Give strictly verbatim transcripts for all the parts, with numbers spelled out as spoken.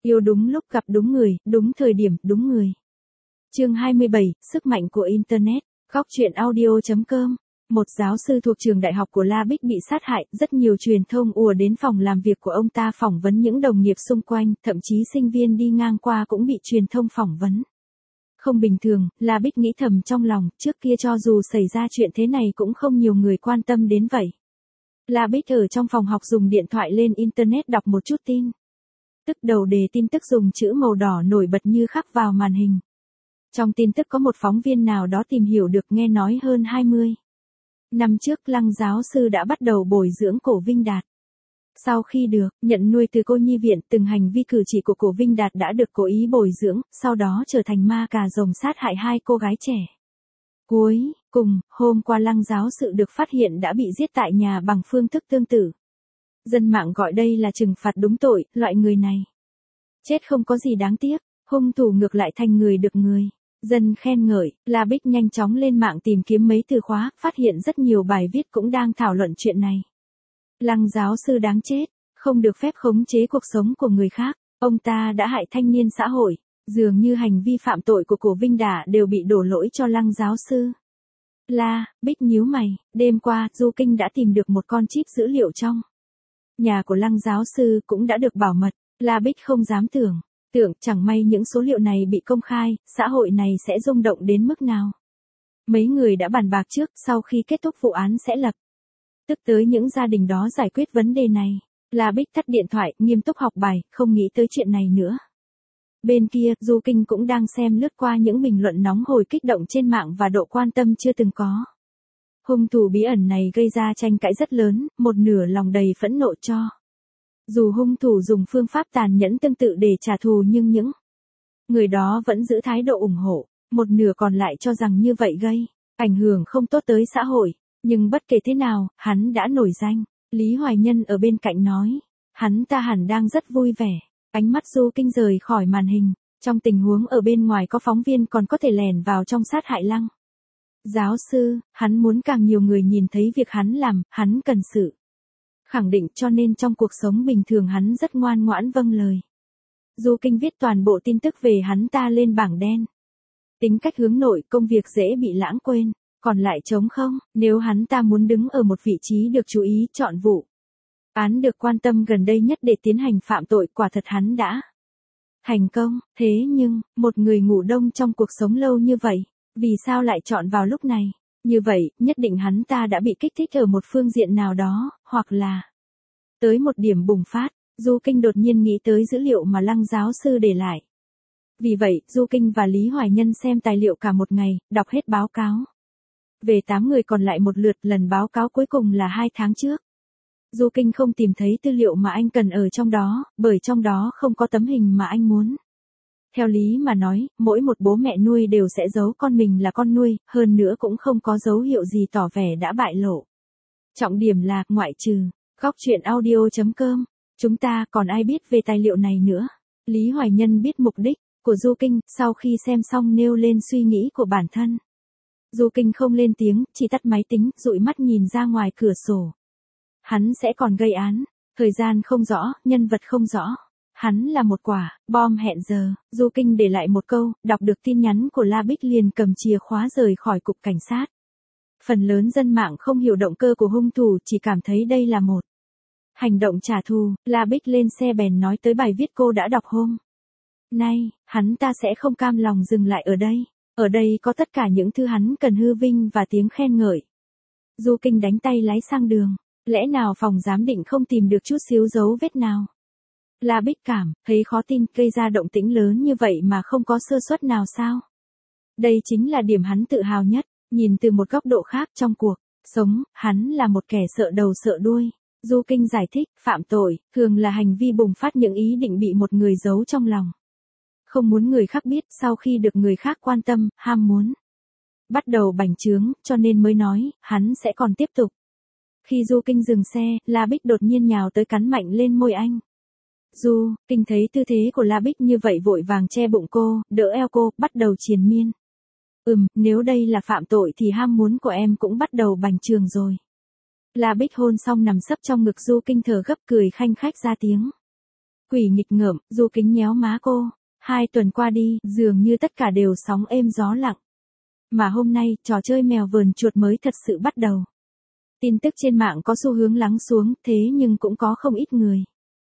Yêu đúng lúc gặp đúng người, đúng thời điểm, đúng người. Chương hai mươi bảy, sức mạnh của Internet. Góc truyện audio chấm com. Một giáo sư thuộc trường đại học của La Bích bị sát hại, rất nhiều truyền thông ùa đến phòng làm việc của ông ta phỏng vấn những đồng nghiệp xung quanh, thậm chí sinh viên đi ngang qua cũng bị truyền thông phỏng vấn. Không bình thường, La Bích nghĩ thầm trong lòng, trước kia cho dù xảy ra chuyện thế này cũng không nhiều người quan tâm đến vậy. La Bích ở trong phòng học dùng điện thoại lên Internet đọc một chút tin. Tức đầu đề tin tức dùng chữ màu đỏ nổi bật như khắc vào màn hình. Trong tin tức có một phóng viên nào đó tìm hiểu được nghe nói hơn hai mươi năm trước Lăng giáo sư đã bắt đầu bồi dưỡng Cổ Vinh Đạt. Sau khi được nhận nuôi từ cô nhi viện, từng hành vi cử chỉ của Cổ Vinh Đạt đã được cố ý bồi dưỡng, sau đó trở thành ma cà rồng sát hại hai cô gái trẻ. Cuối cùng, hôm qua Lăng giáo sự được phát hiện đã bị giết tại nhà bằng phương thức tương tự. Dân mạng gọi đây là trừng phạt đúng tội, loại người này chết không có gì đáng tiếc, hung thủ ngược lại thành người được người dân khen ngợi. La Bích nhanh chóng lên mạng tìm kiếm mấy từ khóa, phát hiện rất nhiều bài viết cũng đang thảo luận chuyện này. Lăng giáo sư đáng chết, không được phép khống chế cuộc sống của người khác, ông ta đã hại thanh niên xã hội, dường như hành vi phạm tội của Cổ Vinh Đạt đều bị đổ lỗi cho Lăng giáo sư. La Bích nhíu mày, đêm qua, Du Kinh đã tìm được một con chip dữ liệu trong nhà của Lăng giáo sư cũng đã được bảo mật. La Bích không dám tưởng, tưởng chẳng may những số liệu này bị công khai, xã hội này sẽ rung động đến mức nào. Mấy người đã bàn bạc trước, sau khi kết thúc vụ án sẽ lập tức tới những gia đình đó giải quyết vấn đề này. La Bích tắt điện thoại, nghiêm túc học bài, không nghĩ tới chuyện này nữa. Bên kia, Du Kinh cũng đang xem lướt qua những bình luận nóng hổi kích động trên mạng và độ quan tâm chưa từng có. Hung thủ bí ẩn này gây ra tranh cãi rất lớn, một nửa lòng đầy phẫn nộ cho dù hung thủ dùng phương pháp tàn nhẫn tương tự để trả thù, nhưng những người đó vẫn giữ thái độ ủng hộ, một nửa còn lại cho rằng như vậy gây ảnh hưởng không tốt tới xã hội. Nhưng bất kể thế nào, hắn đã nổi danh. Lý Hoài Nhân ở bên cạnh nói, hắn ta hẳn đang rất vui vẻ. Ánh mắt Du Kinh rời khỏi màn hình, trong tình huống ở bên ngoài có phóng viên còn có thể lẻn vào trong sát hại Lăng giáo sư, hắn muốn càng nhiều người nhìn thấy việc hắn làm, hắn cần sự khẳng định, cho nên trong cuộc sống bình thường hắn rất ngoan ngoãn vâng lời. Du Kinh viết toàn bộ tin tức về hắn ta lên bảng đen. Tính cách hướng nội, công việc dễ bị lãng quên, còn lại trống không, nếu hắn ta muốn đứng ở một vị trí được chú ý, chọn vụ án được quan tâm gần đây nhất để tiến hành phạm tội, quả thật hắn đã thành công. Thế nhưng, một người ngủ đông trong cuộc sống lâu như vậy, vì sao lại chọn vào lúc này? Như vậy, nhất định hắn ta đã bị kích thích ở một phương diện nào đó, hoặc là tới một điểm bùng phát. Du Kinh đột nhiên nghĩ tới dữ liệu mà Lăng giáo sư để lại. Vì vậy, Du Kinh và Lý Hoài Nhân xem tài liệu cả một ngày, đọc hết báo cáo về tám người còn lại một lượt, lần báo cáo cuối cùng là hai tháng trước. Du Kinh không tìm thấy tư liệu mà anh cần ở trong đó, bởi trong đó không có tấm hình mà anh muốn. Theo lý mà nói, mỗi một bố mẹ nuôi đều sẽ giấu con mình là con nuôi, hơn nữa cũng không có dấu hiệu gì tỏ vẻ đã bại lộ. Trọng điểm là, ngoại trừ góc truyện audio chấm com, chúng ta còn ai biết về tài liệu này nữa. Lý Hoài Nhân biết mục đích của Du Kinh, sau khi xem xong nêu lên suy nghĩ của bản thân. Du Kinh không lên tiếng, chỉ tắt máy tính, dụi mắt nhìn ra ngoài cửa sổ. Hắn sẽ còn gây án, thời gian không rõ, nhân vật không rõ. Hắn là một quả bom hẹn giờ. Du Kinh để lại một câu, đọc được tin nhắn của La Bích liền cầm chìa khóa rời khỏi cục cảnh sát. Phần lớn dân mạng không hiểu động cơ của hung thủ, chỉ cảm thấy đây là một hành động trả thù. La Bích lên xe bèn nói tới bài viết cô đã đọc hôm nay, hắn ta sẽ không cam lòng dừng lại ở đây. Ở đây có tất cả những thứ hắn cần, hư vinh và tiếng khen ngợi. Du Kinh đánh tay lái sang đường. Lẽ nào phòng giám định không tìm được chút xíu dấu vết nào? La Bích cảm thấy khó tin, gây ra động tĩnh lớn như vậy mà không có sơ suất nào sao? Đây chính là điểm hắn tự hào nhất. Nhìn từ một góc độ khác, trong cuộc sống, hắn là một kẻ sợ đầu sợ đuôi. Du Kinh giải thích, phạm tội thường là hành vi bùng phát những ý định bị một người giấu trong lòng. Không muốn người khác biết, sau khi được người khác quan tâm, ham muốn bắt đầu bành trướng, cho nên mới nói, hắn sẽ còn tiếp tục. Khi Du Kinh dừng xe, La Bích đột nhiên nhào tới cắn mạnh lên môi anh. Du Kinh thấy tư thế của La Bích như vậy vội vàng che bụng cô, đỡ eo cô, bắt đầu triền miên. Ừm, nếu đây là phạm tội thì ham muốn của em cũng bắt đầu bành trướng rồi. La Bích hôn xong nằm sấp trong ngực Du Kinh, thở gấp, cười khanh khách ra tiếng. Quỷ nghịch ngợm, Du Kính nhéo má cô. Hai tuần qua đi, dường như tất cả đều sóng êm gió lặng. Mà hôm nay, trò chơi mèo vờn chuột mới thật sự bắt đầu. Tin tức trên mạng có xu hướng lắng xuống, thế nhưng cũng có không ít người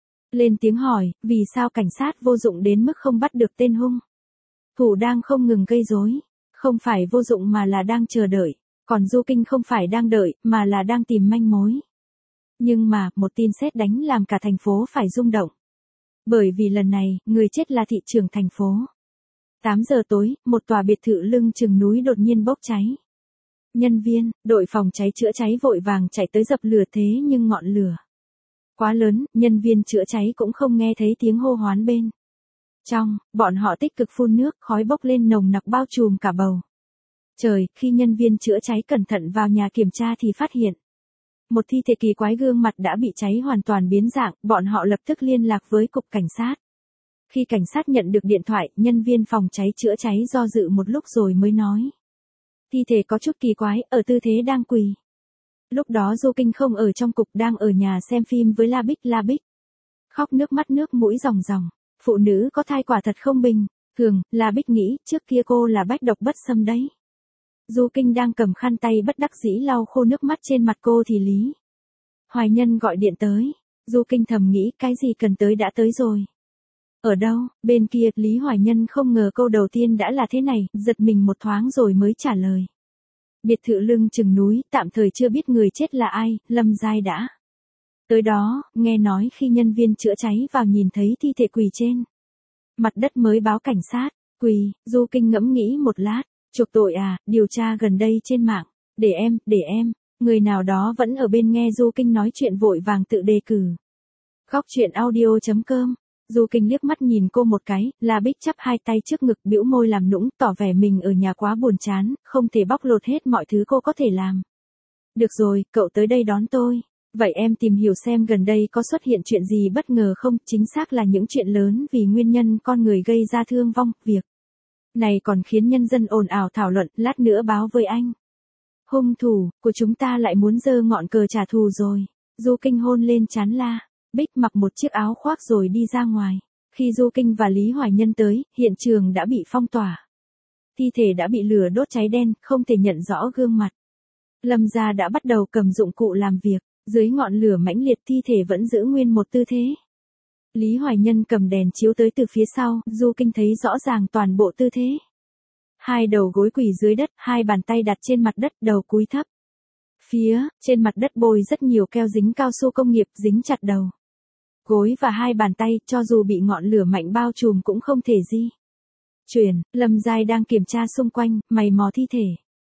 lên tiếng hỏi, vì sao cảnh sát vô dụng đến mức không bắt được tên hung thủ đang không ngừng gây rối. Không phải vô dụng mà là đang chờ đợi, còn Du Kinh không phải đang đợi, mà là đang tìm manh mối. Nhưng mà, một tin sét đánh làm cả thành phố phải rung động. Bởi vì lần này, người chết là thị trưởng thành phố. tám giờ tối, một tòa biệt thự lưng chừng núi đột nhiên bốc cháy. Nhân viên, đội phòng cháy chữa cháy vội vàng chạy tới dập lửa, thế nhưng ngọn lửa quá lớn, nhân viên chữa cháy cũng không nghe thấy tiếng hô hoán bên trong, bọn họ tích cực phun nước, khói bốc lên nồng nặc bao trùm cả bầu trời. Khi nhân viên chữa cháy cẩn thận vào nhà kiểm tra thì phát hiện một thi thể kỳ quái, gương mặt đã bị cháy hoàn toàn biến dạng, bọn họ lập tức liên lạc với cục cảnh sát. Khi cảnh sát nhận được điện thoại, nhân viên phòng cháy chữa cháy do dự một lúc rồi mới nói. Thi thể có chút kỳ quái, ở tư thế đang quỳ. Lúc đó Du Kinh không ở trong cục, đang ở nhà xem phim với La Bích. La Bích khóc nước mắt nước mũi ròng ròng. Phụ nữ có thai quả thật không bình thường, La Bích nghĩ, trước kia cô là bách độc bất xâm đấy. Du Kinh đang cầm khăn tay bất đắc dĩ lau khô nước mắt trên mặt cô thì Lý Hoài Nhân gọi điện tới. Du Kinh thầm nghĩ, cái gì cần tới đã tới rồi. Ở đâu? Bên kia, Lý Hoài Nhân không ngờ câu đầu tiên đã là thế này, giật mình một thoáng rồi mới trả lời. Biệt thự lưng chừng núi, tạm thời chưa biết người chết là ai, Lâm Giai đã tới đó, nghe nói khi nhân viên chữa cháy vào nhìn thấy thi thể quỳ trên mặt đất mới báo cảnh sát. Quỳ, Du Kinh ngẫm nghĩ một lát, chuộc tội à, điều tra gần đây trên mạng, để em, để em, người nào đó vẫn ở bên nghe Du Kinh nói chuyện vội vàng tự đề cử. Góc truyện audio chấm com. Du Kinh liếc mắt nhìn cô một cái, La Bích chắp hai tay trước ngực, bĩu môi làm nũng, tỏ vẻ mình ở nhà quá buồn chán, không thể bóc lột hết mọi thứ cô có thể làm. Được rồi, cậu tới đây đón tôi. Vậy em tìm hiểu xem gần đây có xuất hiện chuyện gì bất ngờ không, chính xác là những chuyện lớn vì nguyên nhân con người gây ra thương vong, việc này còn khiến nhân dân ồn ào thảo luận, lát nữa báo với anh. Hung thủ của chúng ta lại muốn giơ ngọn cờ trả thù rồi. Du Kinh hôn lên trán La Bích, mặc một chiếc áo khoác rồi đi ra ngoài. Khi Du Kinh và Lý Hoài Nhân tới, hiện trường đã bị phong tỏa. Thi thể đã bị lửa đốt cháy đen, không thể nhận rõ gương mặt. Lâm gia đã bắt đầu cầm dụng cụ làm việc, dưới ngọn lửa mãnh liệt thi thể vẫn giữ nguyên một tư thế. Lý Hoài Nhân cầm đèn chiếu tới từ phía sau, Du Kinh thấy rõ ràng toàn bộ tư thế. Hai đầu gối quỳ dưới đất, hai bàn tay đặt trên mặt đất, đầu cúi thấp. Phía trên mặt đất bôi rất nhiều keo dính cao su công nghiệp, dính chặt đầu gối và hai bàn tay, cho dù bị ngọn lửa mạnh bao trùm cũng không thể di chuyển. Lâm Giai đang kiểm tra xung quanh, mày mò thi thể.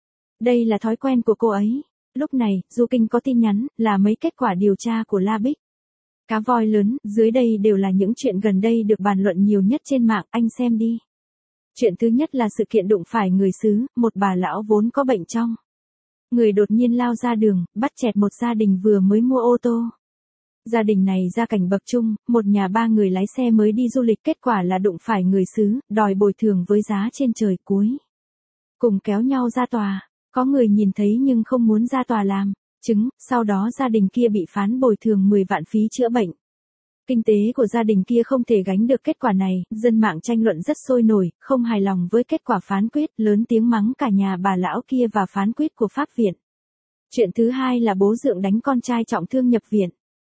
Đây là thói quen của cô ấy. Lúc này, Du Kinh có tin nhắn, là mấy kết quả điều tra của La Bích. Cá voi lớn, dưới đây đều là những chuyện gần đây được bàn luận nhiều nhất trên mạng, anh xem đi. Chuyện thứ nhất là sự kiện đụng phải người xứ, một bà lão vốn có bệnh trong người đột nhiên lao ra đường, bắt chẹt một gia đình vừa mới mua ô tô. Gia đình này gia cảnh bậc trung, một nhà ba người lái xe mới đi du lịch, kết quả là đụng phải người xứ, đòi bồi thường với giá trên trời, cuối cùng kéo nhau ra tòa. Có người nhìn thấy nhưng không muốn ra tòa làm chứng, sau đó gia đình kia bị phán bồi thường mười vạn phí chữa bệnh. Kinh tế của gia đình kia không thể gánh được kết quả này, dân mạng tranh luận rất sôi nổi, không hài lòng với kết quả phán quyết, lớn tiếng mắng cả nhà bà lão kia và phán quyết của pháp viện. Chuyện thứ hai là bố dượng đánh con trai trọng thương nhập viện.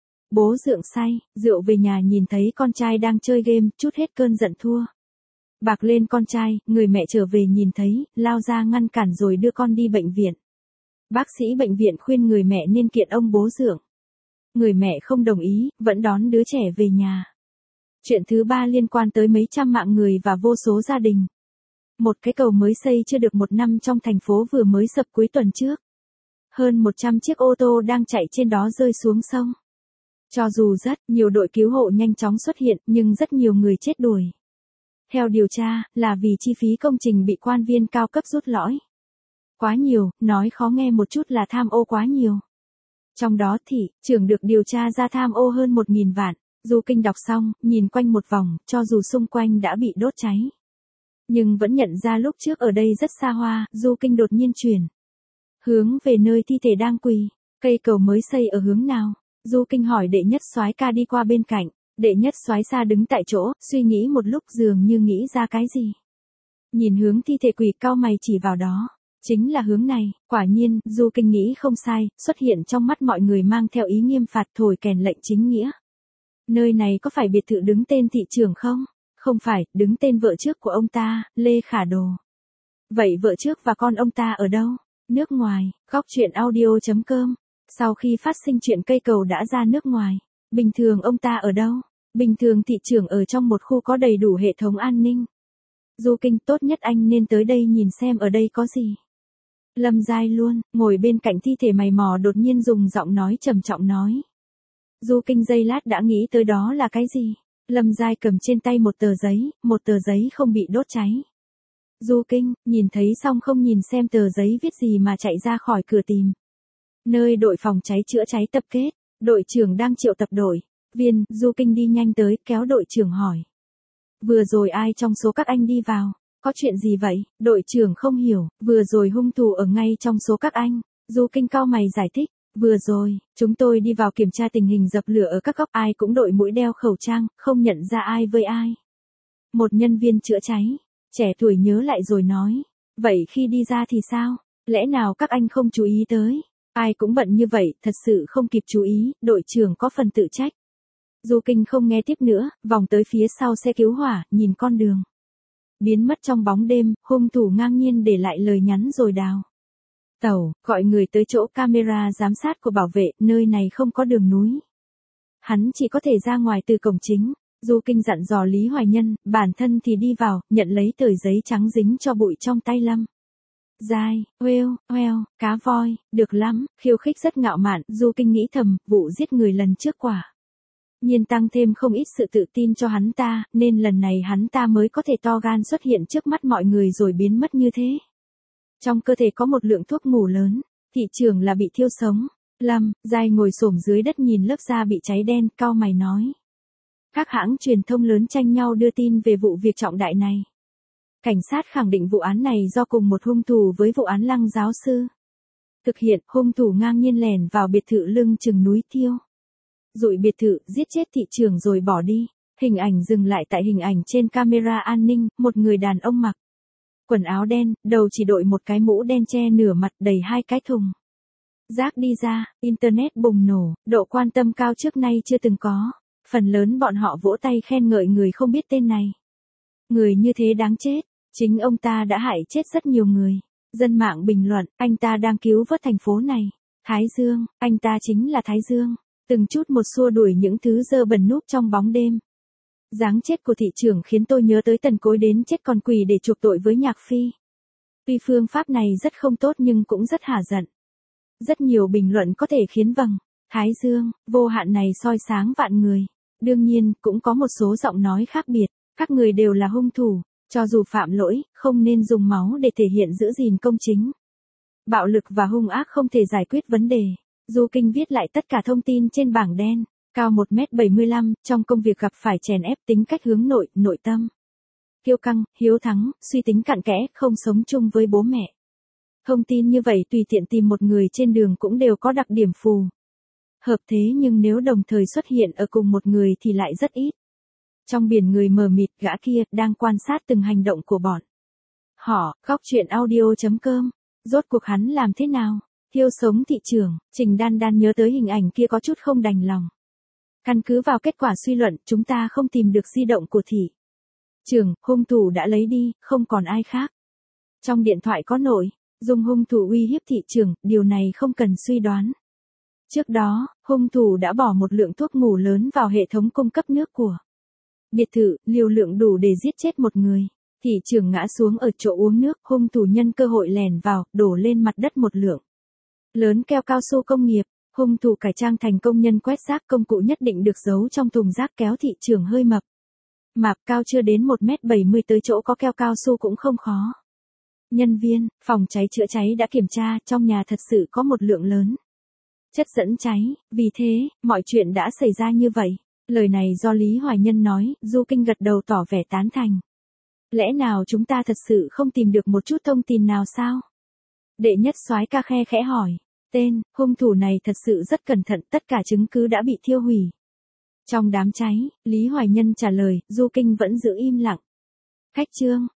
Bố dượng say, rượu về nhà nhìn thấy con trai đang chơi game, trút hết cơn giận thua bạc lên con trai, người mẹ trở về nhìn thấy, lao ra ngăn cản rồi đưa con đi bệnh viện. Bác sĩ bệnh viện khuyên người mẹ nên kiện ông bố dượng. Người mẹ không đồng ý, vẫn đón đứa trẻ về nhà. Chuyện thứ ba liên quan tới mấy trăm mạng người và vô số gia đình. Một cái cầu mới xây chưa được một năm trong thành phố vừa mới sập cuối tuần trước. Hơn một trăm chiếc ô tô đang chạy trên đó rơi xuống sông. Cho dù rất nhiều đội cứu hộ nhanh chóng xuất hiện, nhưng rất nhiều người chết đuối. Theo điều tra, là vì chi phí công trình bị quan viên cao cấp rút lõi quá nhiều, nói khó nghe một chút là tham ô quá nhiều. Trong đó thị trưởng được điều tra ra tham ô hơn một nghìn vạn. Du Kinh đọc xong, nhìn quanh một vòng, cho dù xung quanh đã bị đốt cháy, nhưng vẫn nhận ra lúc trước ở đây rất xa hoa. Du Kinh đột nhiên chuyển hướng về nơi thi thể đang quỳ. Cây cầu mới xây ở hướng nào? Du Kinh hỏi đệ nhất soái ca đi qua bên cạnh. Đệ nhất soái xa đứng tại chỗ, suy nghĩ một lúc dường như nghĩ ra cái gì. Nhìn hướng thi thể quỷ cao mày chỉ vào đó. Chính là hướng này, quả nhiên, Du Kinh nghĩ không sai, xuất hiện trong mắt mọi người mang theo ý nghiêm phạt thổi kèn lệnh chính nghĩa. Nơi này có phải biệt thự đứng tên thị trưởng không? Không phải, đứng tên vợ trước của ông ta, Lê Khả Đồ. Vậy vợ trước và con ông ta ở đâu? Nước ngoài, góc chuyện audio chấm com. Sau khi phát sinh chuyện cây cầu đã ra nước ngoài, bình thường ông ta ở đâu? Bình thường thị trưởng ở trong một khu có đầy đủ hệ thống an ninh. Du Kinh, tốt nhất anh nên tới đây nhìn xem ở đây có gì. Lâm Giai luôn, ngồi bên cạnh thi thể mày mò đột nhiên dùng giọng nói trầm trọng nói. Du Kinh giây lát đã nghĩ tới đó là cái gì. Lâm Giai cầm trên tay một tờ giấy, một tờ giấy không bị đốt cháy. Du Kinh, nhìn thấy xong không nhìn xem tờ giấy viết gì mà chạy ra khỏi cửa tìm. Nơi đội phòng cháy chữa cháy tập kết, đội trưởng đang triệu tập đội viên, Du Kinh đi nhanh tới, kéo đội trưởng hỏi. Vừa rồi ai trong số các anh đi vào? Có chuyện gì vậy? Đội trưởng không hiểu, vừa rồi hung thủ ở ngay trong số các anh. Du Kinh cau mày giải thích, vừa rồi, chúng tôi đi vào kiểm tra tình hình dập lửa ở các góc, ai cũng đội mũ đeo khẩu trang, không nhận ra ai với ai. Một nhân viên chữa cháy, trẻ tuổi nhớ lại rồi nói, vậy khi đi ra thì sao? Lẽ nào các anh không chú ý tới? Ai cũng bận như vậy, thật sự không kịp chú ý, đội trưởng có phần tự trách. Du Kinh không nghe tiếp nữa, vòng tới phía sau xe cứu hỏa, nhìn con đường. Biến mất trong bóng đêm, hung thủ ngang nhiên để lại lời nhắn rồi đào tẩu, gọi người tới chỗ camera giám sát của bảo vệ, nơi này không có đường núi. Hắn chỉ có thể ra ngoài từ cổng chính. Du Kinh dặn dò Lý Hoài Nhân, bản thân thì đi vào, nhận lấy tờ giấy trắng dính cho bụi trong tay Lâm Giai, Whale, Whale, cá voi, được lắm, khiêu khích rất ngạo mạn, Du Kinh nghĩ thầm, vụ giết người lần trước quả nhiên tăng thêm không ít sự tự tin cho hắn ta, nên lần này hắn ta mới có thể to gan xuất hiện trước mắt mọi người rồi biến mất như thế. Trong cơ thể có một lượng thuốc ngủ lớn, thị trường là bị thiêu sống. Lâm Giai ngồi xổm dưới đất nhìn lớp da bị cháy đen, cau mày nói. Các hãng truyền thông lớn tranh nhau đưa tin về vụ việc trọng đại này. Cảnh sát khẳng định vụ án này do cùng một hung thủ với vụ án Lăng giáo sư thực hiện. Hung thủ ngang nhiên lẻn vào biệt thự lưng chừng núi Tiêu, dụi biệt thự, giết chết thị trưởng rồi bỏ đi. Hình ảnh dừng lại tại hình ảnh trên camera an ninh, một người đàn ông mặc quần áo đen, đầu chỉ đội một cái mũ đen che nửa mặt, đầy hai cái thùng rác đi ra. Internet bùng nổ, độ quan tâm cao trước nay chưa từng có. Phần lớn bọn họ vỗ tay khen ngợi người không biết tên này. Người như thế đáng chết, chính ông ta đã hại chết rất nhiều người. Dân mạng bình luận, anh ta đang cứu vớt thành phố này. Thái Dương, anh ta chính là Thái Dương. Từng chút một xua đuổi những thứ dơ bẩn núp trong bóng đêm. Dáng chết của thị trưởng khiến tôi nhớ tới Tần Cối đến chết còn quỳ để chuộc tội với Nhạc Phi. Tuy phương pháp này rất không tốt nhưng cũng rất hả giận. Rất nhiều bình luận có thể khiến vầng Thái Dương vô hạn này soi sáng vạn người. Đương nhiên, cũng có một số giọng nói khác biệt. Các người đều là hung thủ, cho dù phạm lỗi, không nên dùng máu để thể hiện giữ gìn công chính. Bạo lực và hung ác không thể giải quyết vấn đề. Du Kinh viết lại tất cả thông tin trên bảng đen, cao một mét bảy mươi lăm, trong công việc gặp phải chèn ép, tính cách hướng nội, nội tâm kiêu căng, hiếu thắng, suy tính cặn kẽ, không sống chung với bố mẹ. Thông tin như vậy tùy tiện tìm một người trên đường cũng đều có đặc điểm phù hợp, thế nhưng nếu đồng thời xuất hiện ở cùng một người thì lại rất ít. Trong biển người mờ mịt, gã kia đang quan sát từng hành động của bọn họ. Góc chuyện audio chấm com. Rốt cuộc hắn làm thế nào? Thiêu sống thị trường. Trình Đan Đan nhớ tới hình ảnh kia có chút không đành lòng. Căn cứ vào kết quả suy luận, chúng ta không tìm được di động của thị trưởng, hung thủ đã lấy đi, không còn ai khác. Trong điện thoại có nội dung hung thủ uy hiếp thị trường, điều này không cần suy đoán. Trước đó, hung thủ đã bỏ một lượng thuốc ngủ lớn vào hệ thống cung cấp nước của biệt thự, liều lượng đủ để giết chết một người. Thị trưởng ngã xuống ở chỗ uống nước, hung thủ nhân cơ hội lèn vào, đổ lên mặt đất một lượng lớn keo cao su công nghiệp. Hung thủ cải trang thành công nhân quét rác, công cụ nhất định được giấu trong thùng rác, kéo thị trưởng hơi mập mạp, cao chưa đến một mét bảy mươi tới chỗ có keo cao su cũng không khó. Nhân viên phòng cháy chữa cháy đã kiểm tra, trong nhà thật sự có một lượng lớn chất dẫn cháy, vì thế, mọi chuyện đã xảy ra như vậy. Lời này do Lý Hoài Nhân nói. Du Kinh gật đầu tỏ vẻ tán thành. Lẽ nào chúng ta thật sự không tìm được một chút thông tin nào sao? Đệ nhất soái ca khe khẽ hỏi. Tên hung thủ này thật sự rất cẩn thận, tất cả chứng cứ đã bị thiêu hủy. Trong đám cháy, Lý Hoài Nhân trả lời, Du Kinh vẫn giữ im lặng. Khách trương,